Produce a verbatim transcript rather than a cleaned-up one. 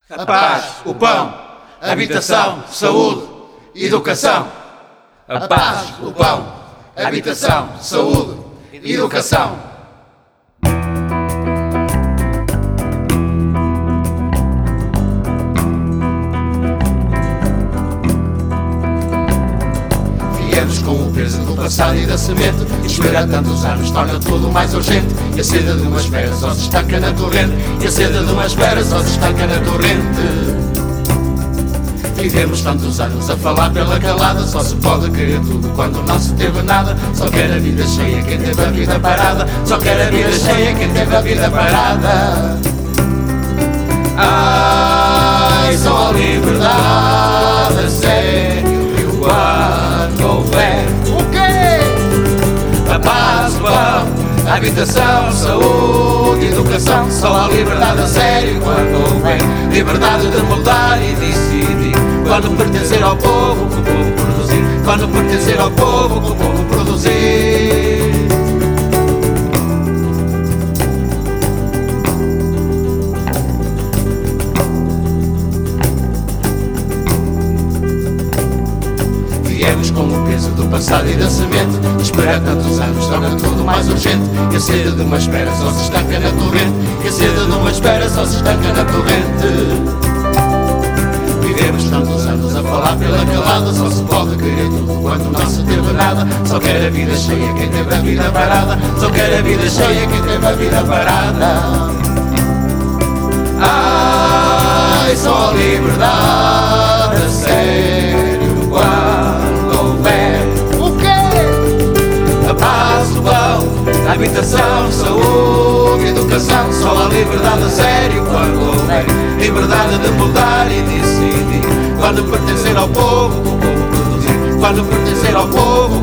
A paz, o pão, a habitação, saúde, educação. A paz, o pão, a habitação, saúde, educação. Viemos com o peso do passado e da semente. Espera tantos anos torna tudo mais urgente. E a sede de uma espera só se estanca na torrente. E a sede de uma espera só se estanca na torrente. Vivemos tantos anos a falar pela calada. Só se pode querer tudo quando não se teve nada. Só quer a vida cheia quem teve a vida parada. Só quer a vida cheia quem teve a vida parada. Ai, só a liberdade a sério. E quando houver o quê? A paz, o pão, a habitação, saúde, educação. Só a liberdade a sério quando houver liberdade de mudar e decidir. Quando pertencer ao povo, que o povo produzir. Quando pertencer ao povo, que o povo produzir. Viemos com o peso do passado e da semente. Esperar tantos anos torna tudo mais urgente. E a sede de uma espera só se estanca na torrente. E a sede de uma espera só se estanca na torrente. Vivemos tantos anos a falar pela calada. Só se pode querer tudo quando não se teve nada. Só quer a vida cheia quem teve a vida parada. Só quer a vida cheia quem teve a vida parada. Ai, só a liberdade a sério quando houver o quê? A paz, o pão, a habitação, saúde, educação. Só a liberdade a sério quando houver liberdade de mudar e decidir. Quando pertencer ao povo, o povo produzir. Quando pertencer ao povo,